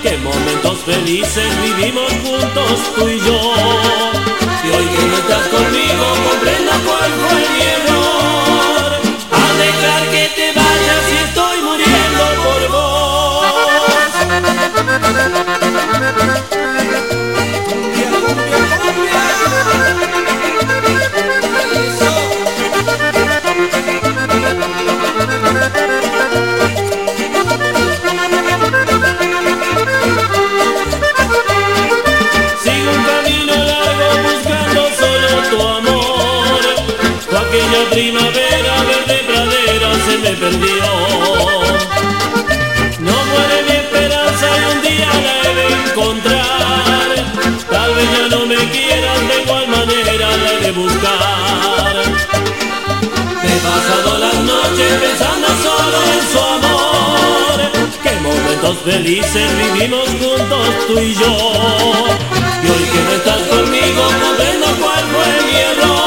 qué momentos felices vivimos juntos tú y yo. Y hoy que no estás conmigo comprendo cuál fue mi error, al dejar que te vayas y estoy muriendo por vos. Cumbia, cumbia, cumbia. Sigo un camino largo buscando solo tu amor. Tu aquella primavera verde pradera se me perdió. No muere mi esperanza y un día la he de encontrar. Tal vez ya no me quieras, de igual manera la he de buscar. Me he pasado las noches pensando solo en su amor. Qué momentos felices vivimos juntos tú y yo. Y hoy que no estás conmigo comprendo cuál fue mi error.